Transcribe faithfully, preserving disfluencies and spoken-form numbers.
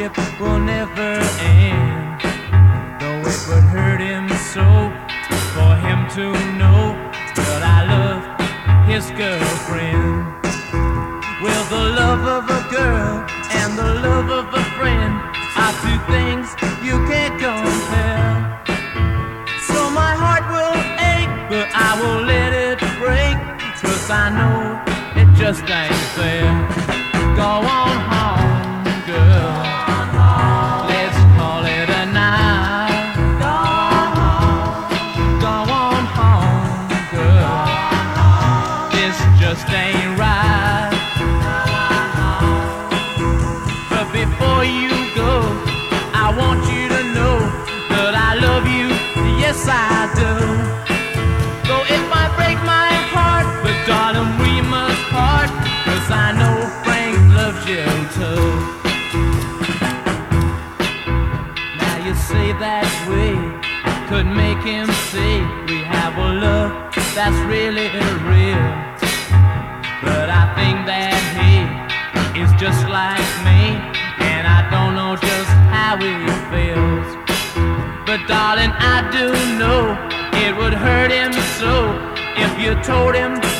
courtship will never end. Though it would hurt him so for him to know that I love his girlfriend. Well, the love of a girl and the love of a friend are two things you can't compare. So my heart will ache, but I will let it break, 'cause I know it just ain't fair. Go on home, girl. Let's call it a night. Go on home. Go on home, girl. This just ain't right. But before you go, I want you to know that I love you, yes I do. Though it might break my heart, but darling, we must part, 'cause I know Frank loves you too. Now you say that we could make him see we have a love that's really real. But I think that he is just like me, and I don't know just how he feels. But darling, I do know it would hurt him so if you told him